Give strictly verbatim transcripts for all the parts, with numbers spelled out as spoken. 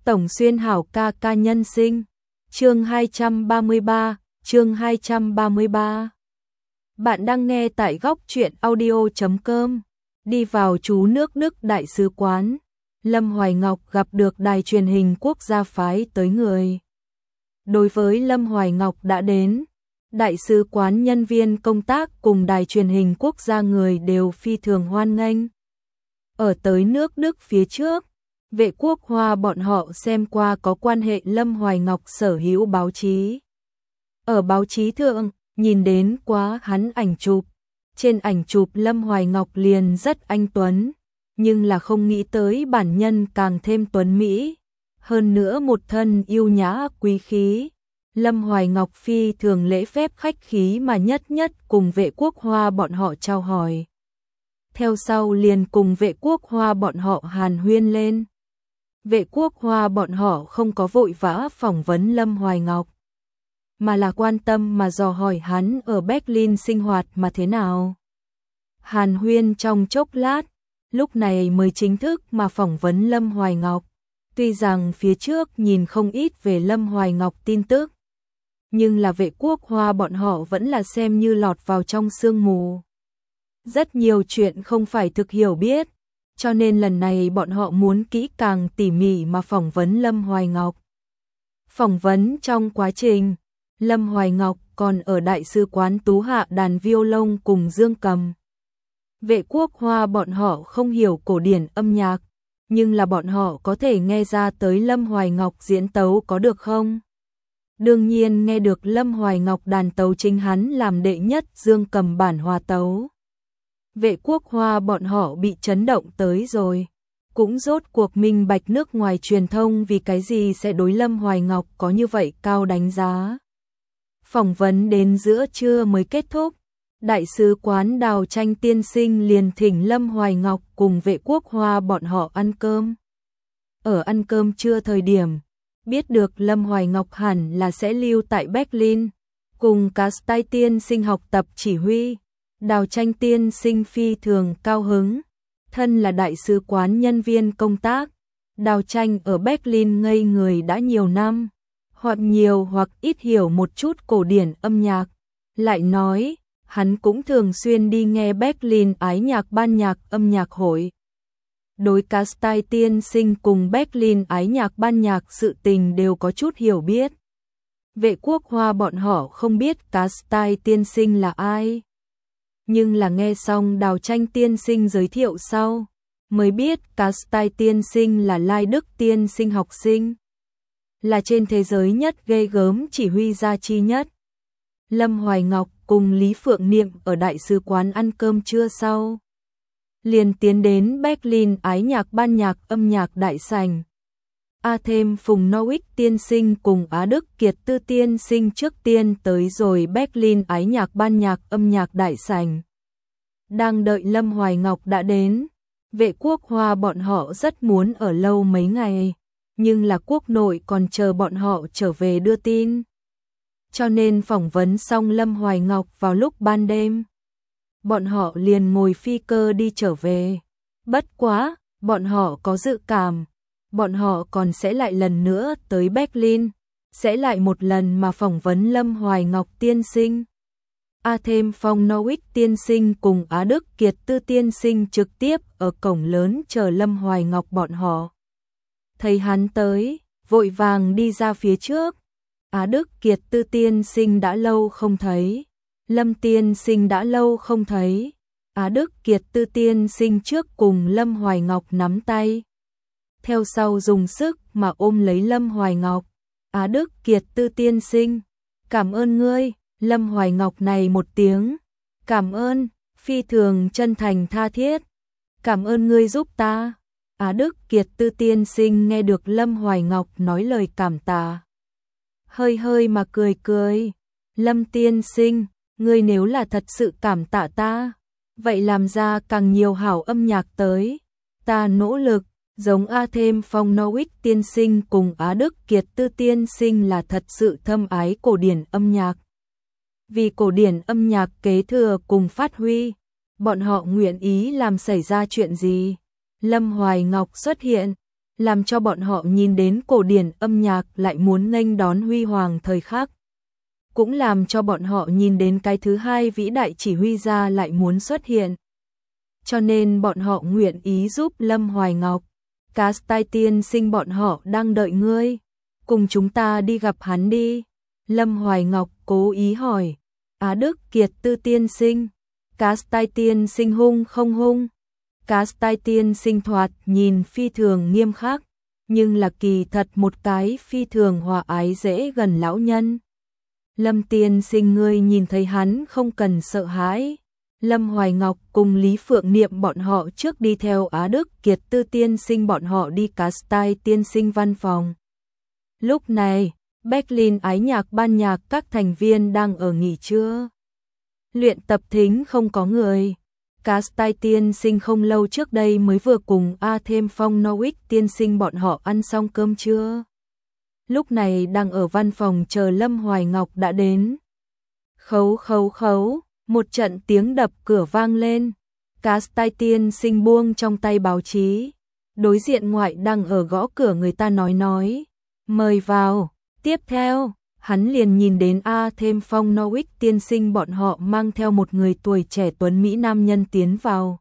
Tổng Xuyên Hảo ca ca nhân sinh. Chương hai trăm ba mươi ba, chương hai trăm ba mươi ba. Bạn đang nghe tại góc truyện audio chấm com. Đi vào chú nước Đức đại sứ quán, Lâm Hoài Ngọc gặp được đài truyền hình quốc gia phái tới người. Đối với Lâm Hoài Ngọc đã đến, đại sứ quán nhân viên công tác cùng đài truyền hình quốc gia người đều phi thường hoan nghênh. Ở tới nước Đức phía trước, Vệ Quốc Hoa bọn họ xem qua có quan hệ Lâm Hoài Ngọc sở hữu báo chí. Ở báo chí thượng, nhìn đến quá hắn ảnh chụp. Trên ảnh chụp Lâm Hoài Ngọc liền rất anh tuấn, nhưng là không nghĩ tới bản nhân càng thêm tuấn mỹ. Hơn nữa một thân yêu nhã quý khí. Lâm Hoài Ngọc phi thường lễ phép khách khí mà nhất nhất cùng Vệ Quốc Hoa bọn họ chào hỏi. Theo sau liền cùng Vệ Quốc Hoa bọn họ hàn huyên lên. Vệ Quốc Hoa bọn họ không có vội vã phỏng vấn Lâm Hoài Ngọc, mà là quan tâm mà dò hỏi hắn ở Berlin sinh hoạt mà thế nào. Hàn huyên trong chốc lát, lúc này mới chính thức mà phỏng vấn Lâm Hoài Ngọc. Tuy rằng phía trước nhìn không ít về Lâm Hoài Ngọc tin tức, nhưng là Vệ Quốc Hoa bọn họ vẫn là xem như lọt vào trong sương mù. Rất nhiều chuyện không phải thực hiểu biết, cho nên lần này bọn họ muốn kỹ càng tỉ mỉ mà phỏng vấn Lâm Hoài Ngọc. Phỏng vấn trong quá trình, Lâm Hoài Ngọc còn ở đại sứ quán tú hạ đàn violon cùng dương cầm. Vệ Quốc Hoa bọn họ không hiểu cổ điển âm nhạc, nhưng là bọn họ có thể nghe ra tới Lâm Hoài Ngọc diễn tấu có được không? Đương nhiên nghe được Lâm Hoài Ngọc đàn tấu chính hắn làm đệ nhất dương cầm bản hòa tấu. Vệ Quốc Hoa bọn họ bị chấn động tới rồi, cũng rốt cuộc minh bạch nước ngoài truyền thông vì cái gì sẽ đối Lâm Hoài Ngọc có như vậy cao đánh giá. Phỏng vấn đến giữa trưa mới kết thúc, đại sứ quán Đào Tranh tiên sinh liền thỉnh Lâm Hoài Ngọc cùng Vệ Quốc Hoa bọn họ ăn cơm. Ở ăn cơm trưa thời điểm, biết được Lâm Hoài Ngọc hẳn là sẽ lưu tại Berlin, cùng Castai tiên sinh học tập chỉ huy. Đào Tranh tiên sinh phi thường cao hứng, thân là đại sứ quán nhân viên công tác. Đào Tranh ở Berlin ngây người đã nhiều năm, hoặc nhiều hoặc ít hiểu một chút cổ điển âm nhạc. Lại nói, hắn cũng thường xuyên đi nghe Berlin ái nhạc ban nhạc âm nhạc hội. Đối Castai tiên sinh cùng Berlin ái nhạc ban nhạc sự tình đều có chút hiểu biết. Vệ Quốc Hoa bọn họ không biết Castai tiên sinh là ai, nhưng là nghe xong Đào Tranh tiên sinh giới thiệu sau, mới biết Castai tiên sinh là Lai Đức tiên sinh học sinh, là trên thế giới nhất ghê gớm chỉ huy gia chi nhất. Lâm Hoài Ngọc cùng Lý Phượng Niệm ở đại sứ quán ăn cơm trưa sau, liền tiến đến Berlin ái nhạc ban nhạc âm nhạc đại sảnh. A thêm Phùng Nowick tiên sinh cùng Á Đức Kiệt Tư tiên sinh trước tiên tới rồi Berlin ái nhạc ban nhạc âm nhạc đại sảnh. Đang đợi Lâm Hoài Ngọc đã đến, Vệ Quốc Hoa bọn họ rất muốn ở lâu mấy ngày, nhưng là quốc nội còn chờ bọn họ trở về đưa tin. Cho nên phỏng vấn xong Lâm Hoài Ngọc vào lúc ban đêm, bọn họ liền ngồi phi cơ đi trở về. Bất quá, bọn họ có dự cảm, bọn họ còn sẽ lại lần nữa tới Berlin, sẽ lại một lần mà phỏng vấn Lâm Hoài Ngọc tiên sinh. A thêm Phong Nowick tiên sinh cùng Á Đức Kiệt Tư tiên sinh trực tiếp ở cổng lớn chờ Lâm Hoài Ngọc bọn họ. Thấy hắn tới, vội vàng đi ra phía trước. Á Đức Kiệt Tư tiên sinh đã lâu không thấy, Lâm tiên sinh đã lâu không thấy. Á Đức Kiệt Tư tiên sinh trước cùng Lâm Hoài Ngọc nắm tay, theo sau dùng sức mà ôm lấy Lâm Hoài Ngọc. Á Đức Kiệt Tư tiên sinh, cảm ơn ngươi. Lâm Hoài Ngọc này một tiếng, cảm ơn, phi thường chân thành tha thiết. Cảm ơn ngươi giúp ta. Á Đức Kiệt Tư tiên sinh nghe được Lâm Hoài Ngọc nói lời cảm tạ, hơi hơi mà cười cười. Lâm tiên sinh, ngươi nếu là thật sự cảm tạ ta, vậy làm ra càng nhiều hảo âm nhạc tới. Ta nỗ lực, giống A thêm Phong Nowick tiên sinh cùng Á Đức Kiệt Tư tiên sinh là thật sự thâm ái cổ điển âm nhạc. Vì cổ điển âm nhạc kế thừa cùng phát huy, bọn họ nguyện ý làm xảy ra chuyện gì. Lâm Hoài Ngọc xuất hiện, làm cho bọn họ nhìn đến cổ điển âm nhạc lại muốn nghênh đón huy hoàng thời khắc. Cũng làm cho bọn họ nhìn đến cái thứ hai vĩ đại chỉ huy gia lại muốn xuất hiện. Cho nên bọn họ nguyện ý giúp Lâm Hoài Ngọc. Castai tiên sinh bọn họ đang đợi ngươi. Cùng chúng ta đi gặp hắn đi. Lâm Hoài Ngọc cố ý hỏi. Á Đức Kiệt Tư tiên sinh. Castai tiên sinh hung không hung. Castai tiên sinh thoạt nhìn phi thường nghiêm khắc, nhưng là kỳ thật một cái phi thường hòa ái dễ gần lão nhân. Lâm tiên sinh ngươi nhìn thấy hắn không cần sợ hãi. Lâm Hoài Ngọc cùng Lý Phượng Niệm bọn họ trước đi theo Á Đức Kiệt Tư tiên sinh bọn họ đi Castai tiên sinh văn phòng. Lúc này, Berlin ái nhạc ban nhạc các thành viên đang ở nghỉ trưa. Luyện tập thính không có người. Castai tiên sinh không lâu trước đây mới vừa cùng A Thêm Phong Norwich tiên sinh bọn họ ăn xong cơm trưa. Lúc này đang ở văn phòng chờ Lâm Hoài Ngọc đã đến. Khấu khấu khấu, một trận tiếng đập cửa vang lên. Castai tiên sinh buông trong tay báo chí. Đối diện ngoại đang ở gõ cửa người ta nói nói. Mời vào, tiếp theo. Hắn liền nhìn đến A Thêm Phong Norwich tiên sinh bọn họ mang theo một người tuổi trẻ tuấn Mỹ nam nhân tiến vào.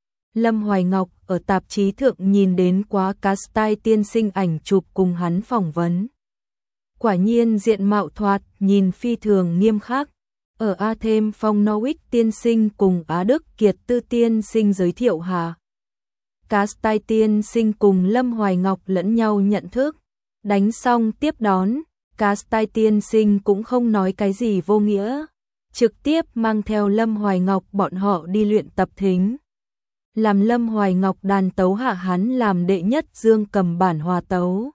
Lâm Hoài Ngọc ở tạp chí thượng nhìn đến quá Castai tiên sinh ảnh chụp cùng hắn phỏng vấn. Quả nhiên diện mạo thoạt nhìn phi thường nghiêm khắc. Ở A Thêm Phong Norwich tiên sinh cùng Á Đức Kiệt Tư tiên sinh giới thiệu hạ. Castai tiên sinh cùng Lâm Hoài Ngọc lẫn nhau nhận thức. Đánh xong tiếp đón. Castai tiên sinh cũng không nói cái gì vô nghĩa, trực tiếp mang theo Lâm Hoài Ngọc bọn họ đi luyện tập thính. Làm Lâm Hoài Ngọc đàn tấu hạ hắn làm đệ nhất dương cầm bản hòa tấu.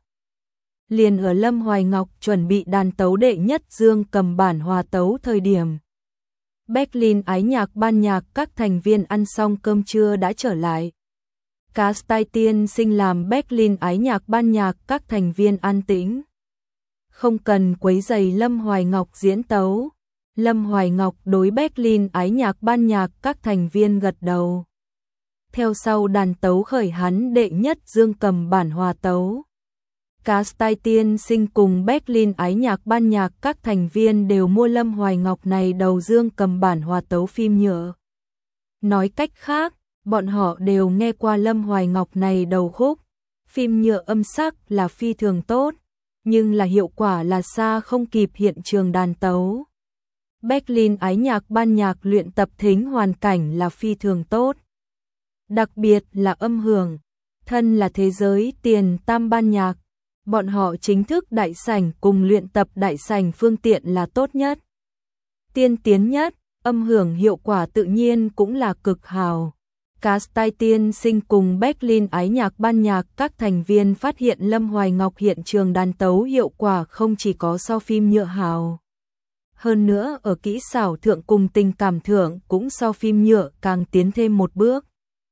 Liền ở Lâm Hoài Ngọc chuẩn bị đàn tấu đệ nhất dương cầm bản hòa tấu thời điểm. Berlin ái nhạc ban nhạc các thành viên ăn xong cơm trưa đã trở lại. Castai tiên sinh làm Berlin ái nhạc ban nhạc các thành viên an tĩnh. Không cần quấy rầy Lâm Hoài Ngọc diễn tấu. Lâm Hoài Ngọc đối Berlin ái nhạc ban nhạc các thành viên gật đầu. Theo sau đàn tấu khởi hắn đệ nhất dương cầm bản hòa tấu. Castai tiên sinh cùng Berlin ái nhạc ban nhạc các thành viên đều mua Lâm Hoài Ngọc này đầu dương cầm bản hòa tấu phim nhựa. Nói cách khác, bọn họ đều nghe qua Lâm Hoài Ngọc này đầu khúc. Phim nhựa âm sắc là phi thường tốt, nhưng là hiệu quả là xa không kịp hiện trường đàn tấu. Berlin ái nhạc ban nhạc luyện tập thính hoàn cảnh là phi thường tốt. Đặc biệt là âm hưởng, thân là thế giới tiền tam ban nhạc, bọn họ chính thức đại sảnh cùng luyện tập đại sảnh phương tiện là tốt nhất. Tiên tiến nhất, âm hưởng hiệu quả tự nhiên cũng là cực hào. Castai tiên sinh cùng Berlin ái nhạc ban nhạc các thành viên phát hiện Lâm Hoài Ngọc hiện trường đàn tấu hiệu quả không chỉ có so phim nhựa hào. Hơn nữa ở kỹ xảo thượng cùng tình cảm thượng cũng so phim nhựa càng tiến thêm một bước.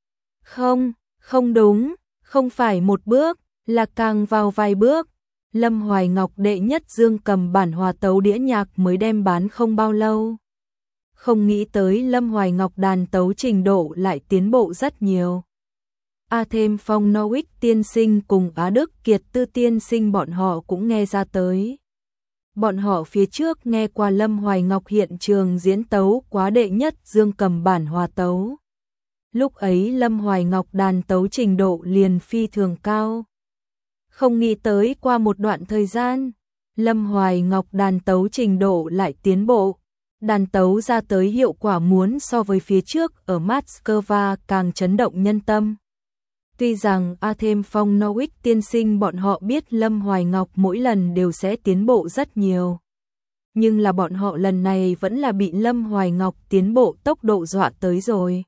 Không, không đúng, không phải một bước, là càng vào vài bước. Lâm Hoài Ngọc đệ nhất dương cầm bản hòa tấu đĩa nhạc mới đem bán không bao lâu. Không nghĩ tới Lâm Hoài Ngọc đàn tấu trình độ lại tiến bộ rất nhiều. A Thêm Phong Norwich tiên sinh cùng Á Đức Kiệt Tư tiên sinh bọn họ cũng nghe ra tới. Bọn họ phía trước nghe qua Lâm Hoài Ngọc hiện trường diễn tấu quá đệ nhất dương cầm bản hòa tấu. Lúc ấy Lâm Hoài Ngọc đàn tấu trình độ liền phi thường cao. Không nghĩ tới qua một đoạn thời gian, Lâm Hoài Ngọc đàn tấu trình độ lại tiến bộ. Đàn tấu ra tới hiệu quả muốn so với phía trước ở Moscow càng chấn động nhân tâm. Tuy rằng A Thêm Phong Norwich tiên sinh bọn họ biết Lâm Hoài Ngọc mỗi lần đều sẽ tiến bộ rất nhiều. Nhưng là bọn họ lần này vẫn là bị Lâm Hoài Ngọc tiến bộ tốc độ dọa tới rồi.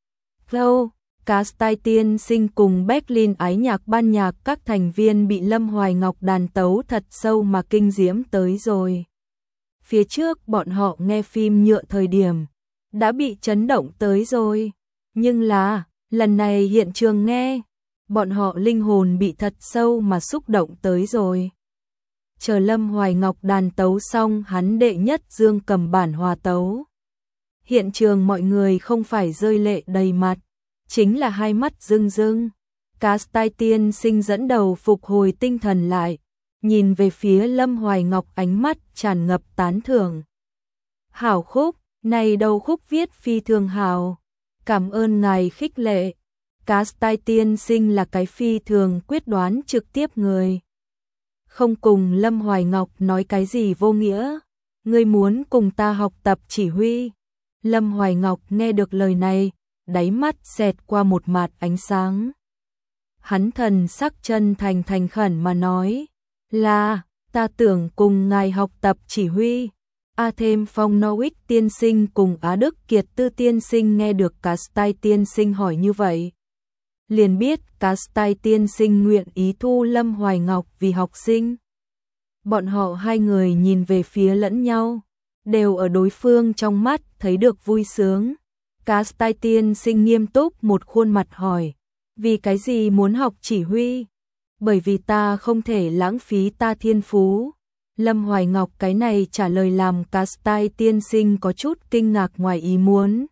Lâu, Castai tiên sinh cùng Berlin ái nhạc ban nhạc các thành viên bị Lâm Hoài Ngọc đàn tấu thật sâu mà kinh diễm tới rồi. Phía trước bọn họ nghe phim nhựa thời điểm, đã bị chấn động tới rồi. Nhưng là, lần này hiện trường nghe, bọn họ linh hồn bị thật sâu mà xúc động tới rồi. Chờ Lâm Hoài Ngọc đàn tấu xong hắn đệ nhất dương cầm bản hòa tấu. Hiện trường mọi người không phải rơi lệ đầy mặt, chính là hai mắt rưng rưng. Castai tiên sinh dẫn đầu phục hồi tinh thần lại, nhìn về phía Lâm Hoài Ngọc ánh mắt tràn ngập tán thưởng. Hảo khúc, này đầu khúc viết phi thường hảo, cảm ơn ngài khích lệ. Castai tiên sinh là cái phi thường quyết đoán trực tiếp người. Không cùng Lâm Hoài Ngọc nói cái gì vô nghĩa, ngươi muốn cùng ta học tập chỉ huy. Lâm Hoài Ngọc nghe được lời này, đáy mắt xẹt qua một mạt ánh sáng. Hắn thần sắc chân thành thành khẩn mà nói, là, ta tưởng cùng ngài học tập chỉ huy. A thêm Phong Norwich tiên sinh cùng Á Đức Kiệt Tư tiên sinh nghe được Castai tiên sinh hỏi như vậy. Liền biết Castai tiên sinh nguyện ý thu Lâm Hoài Ngọc vì học sinh. Bọn họ hai người nhìn về phía lẫn nhau, đều ở đối phương trong mắt thấy được vui sướng. Castai tiên sinh nghiêm túc một khuôn mặt hỏi, vì cái gì muốn học chỉ huy? Bởi vì ta không thể lãng phí ta thiên phú. Lâm Hoài Ngọc cái này trả lời làm Castai tiên sinh có chút kinh ngạc ngoài ý muốn.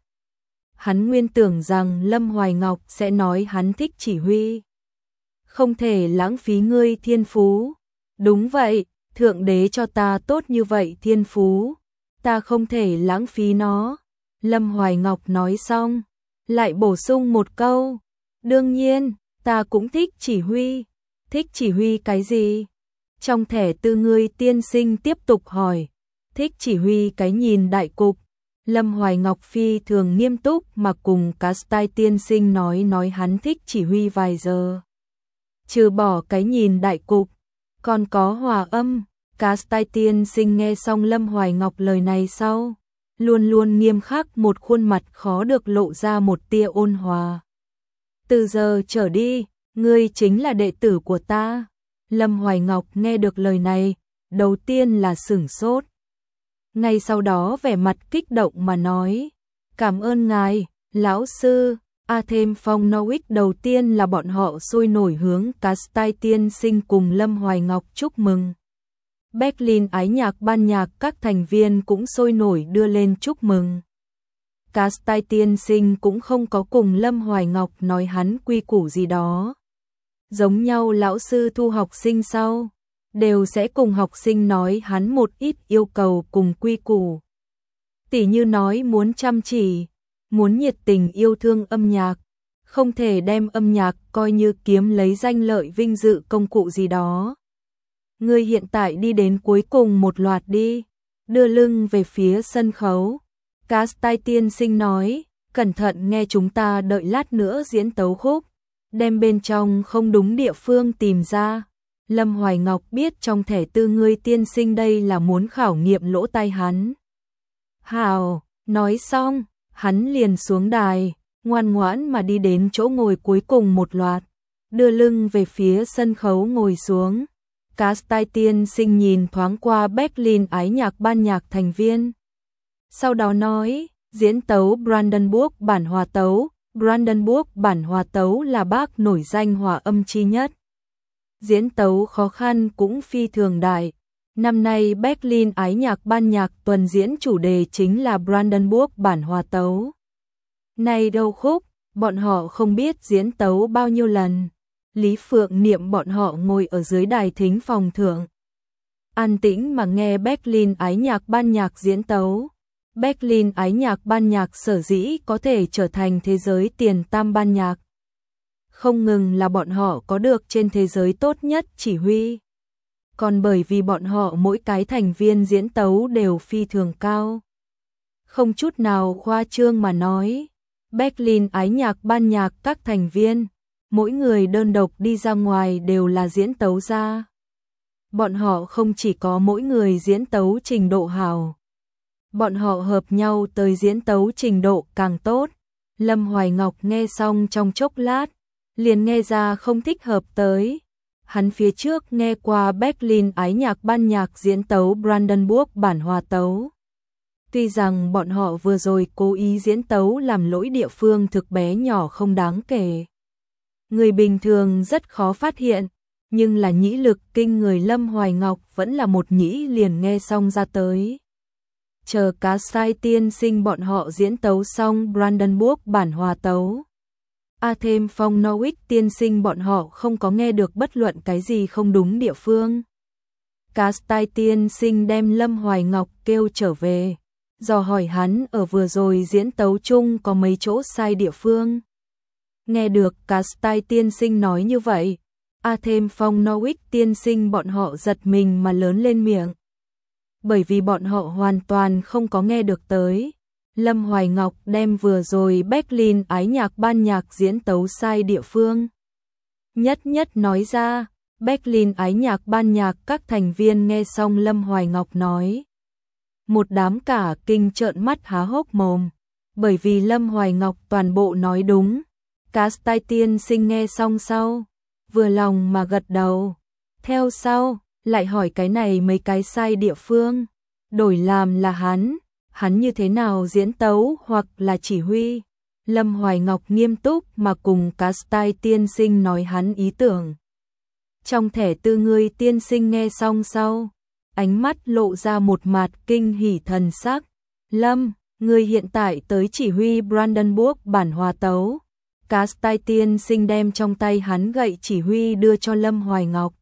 Hắn nguyên tưởng rằng Lâm Hoài Ngọc sẽ nói hắn thích chỉ huy. Không thể lãng phí ngươi thiên phú. Đúng vậy, Thượng Đế cho ta tốt như vậy thiên phú, ta không thể lãng phí nó. Lâm Hoài Ngọc nói xong, lại bổ sung một câu, đương nhiên, ta cũng thích chỉ huy. Thích chỉ huy cái gì? Trong thẻ tư ngươi tiên sinh tiếp tục hỏi, thích chỉ huy cái nhìn đại cục. Lâm Hoài Ngọc phi thường nghiêm túc mà cùng Castai tiên sinh nói nói hắn thích chỉ huy vài giờ. Trừ bỏ cái nhìn đại cục, còn có hòa âm. Castai tiên sinh nghe xong Lâm Hoài Ngọc lời này sau, luôn luôn nghiêm khắc một khuôn mặt khó được lộ ra một tia ôn hòa. Từ giờ trở đi, ngươi chính là đệ tử của ta. Lâm Hoài Ngọc nghe được lời này, đầu tiên là sửng sốt. Ngay sau đó vẻ mặt kích động mà nói, cảm ơn ngài, lão sư. A thêm Phong Norwich đầu tiên là bọn họ sôi nổi hướng Castai tiên sinh cùng Lâm Hoài Ngọc chúc mừng. Berlin ái nhạc ban nhạc các thành viên cũng sôi nổi đưa lên chúc mừng. Castai tiên sinh cũng không có cùng Lâm Hoài Ngọc nói hắn quy củ gì đó. Giống nhau lão sư thu học sinh sau, đều sẽ cùng học sinh nói hắn một ít yêu cầu cùng quy củ. Tỉ như nói muốn chăm chỉ, muốn nhiệt tình yêu thương âm nhạc, không thể đem âm nhạc coi như kiếm lấy danh lợi vinh dự công cụ gì đó. Ngươi hiện tại đi đến cuối cùng một loạt đi, đưa lưng về phía sân khấu. Castai tiên sinh nói, cẩn thận nghe chúng ta đợi lát nữa diễn tấu khúc, đem bên trong không đúng địa phương tìm ra. Lâm Hoài Ngọc biết trong thẻ tư ngươi tiên sinh đây là muốn khảo nghiệm lỗ tai hắn. Hào, nói xong, hắn liền xuống đài, ngoan ngoãn mà đi đến chỗ ngồi cuối cùng một loạt, đưa lưng về phía sân khấu ngồi xuống. Castai tiên sinh nhìn thoáng qua Berlin ái nhạc ban nhạc thành viên. Sau đó nói, diễn tấu Brandenburg bản hòa tấu. Brandenburg bản hòa tấu là bác nổi danh hòa âm chi nhất. Diễn tấu khó khăn cũng phi thường đại. Năm nay Berlin ái nhạc ban nhạc tuần diễn chủ đề chính là Brandenburg bản hòa tấu. Này đầu khúc, bọn họ không biết diễn tấu bao nhiêu lần. Lý Phượng niệm bọn họ ngồi ở dưới đài thính phòng thượng. An tĩnh mà nghe Berlin ái nhạc ban nhạc diễn tấu. Berlin ái nhạc ban nhạc sở dĩ có thể trở thành thế giới tiền tam ban nhạc. Không ngừng là bọn họ có được trên thế giới tốt nhất chỉ huy. Còn bởi vì bọn họ mỗi cái thành viên diễn tấu đều phi thường cao. Không chút nào khoa trương mà nói. Berlin ái nhạc ban nhạc các thành viên, mỗi người đơn độc đi ra ngoài đều là diễn tấu ra. Bọn họ không chỉ có mỗi người diễn tấu trình độ hảo. Bọn họ hợp nhau tới diễn tấu trình độ càng tốt. Lâm Hoài Ngọc nghe xong trong chốc lát, liền nghe ra không thích hợp tới. Hắn phía trước nghe qua Berlin ái nhạc ban nhạc diễn tấu Brandenburg bản hòa tấu. Tuy rằng bọn họ vừa rồi cố ý diễn tấu làm lỗi địa phương thực bé nhỏ không đáng kể. Người bình thường rất khó phát hiện, nhưng là nhĩ lực kinh người Lâm Hoài Ngọc vẫn là một nhĩ liền nghe xong ra tới. Chờ Castai tiên sinh bọn họ diễn tấu xong Brandenburg bản hòa tấu. A thêm Phong Norwich tiên sinh bọn họ không có nghe được bất luận cái gì không đúng địa phương. Castai tiên sinh đem Lâm Hoài Ngọc kêu trở về, dò hỏi hắn ở vừa rồi diễn tấu chung có mấy chỗ sai địa phương. Nghe được Castai tiên sinh nói như vậy, A thêm Phong Norwich tiên sinh bọn họ giật mình mà lớn lên miệng. Bởi vì bọn họ hoàn toàn không có nghe được tới. Lâm Hoài Ngọc đem vừa rồi Berlin ái nhạc ban nhạc diễn tấu sai địa phương. Nhất nhất nói ra, Berlin ái nhạc ban nhạc các thành viên nghe xong Lâm Hoài Ngọc nói. Một đám cả kinh trợn mắt há hốc mồm, bởi vì Lâm Hoài Ngọc toàn bộ nói đúng. Castai tiên sinh nghe xong sau, vừa lòng mà gật đầu. Theo sau, lại hỏi cái này mấy cái sai địa phương. Đổi làm là hắn, hắn như thế nào diễn tấu hoặc là chỉ huy. Lâm Hoài Ngọc nghiêm túc mà cùng Castai tiên sinh nói hắn ý tưởng. Trong thẻ tư người tiên sinh nghe xong sau, ánh mắt lộ ra một mặt kinh hỉ thần sắc. Lâm, người hiện tại tới chỉ huy Brandenburg bản hòa tấu. Castai tiên sinh đem trong tay hắn gậy chỉ huy đưa cho Lâm Hoài Ngọc.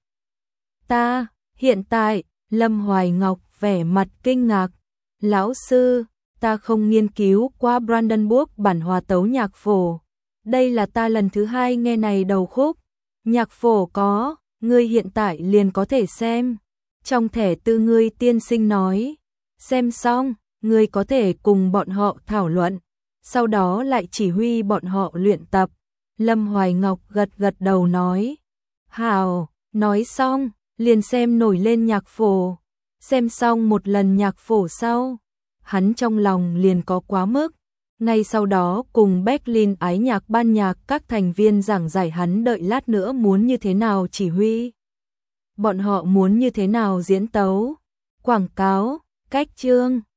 Ta, hiện tại, Lâm Hoài Ngọc vẻ mặt kinh ngạc. Lão sư, ta không nghiên cứu qua Brandenburg bản hòa tấu nhạc phổ. Đây là ta lần thứ hai nghe này đầu khúc. Nhạc phổ có, ngươi hiện tại liền có thể xem. Trong thẻ tư ngươi tiên sinh nói. Xem xong, ngươi có thể cùng bọn họ thảo luận. Sau đó lại chỉ huy bọn họ luyện tập. Lâm Hoài Ngọc gật gật đầu nói. Hào, nói xong, liền xem nổi lên nhạc phổ. Xem xong một lần nhạc phổ sau, hắn trong lòng liền có quá mức. Ngay sau đó cùng Berlin ái nhạc ban nhạc các thành viên giảng giải hắn đợi lát nữa muốn như thế nào chỉ huy. Bọn họ muốn như thế nào diễn tấu, quảng cáo, cách chương.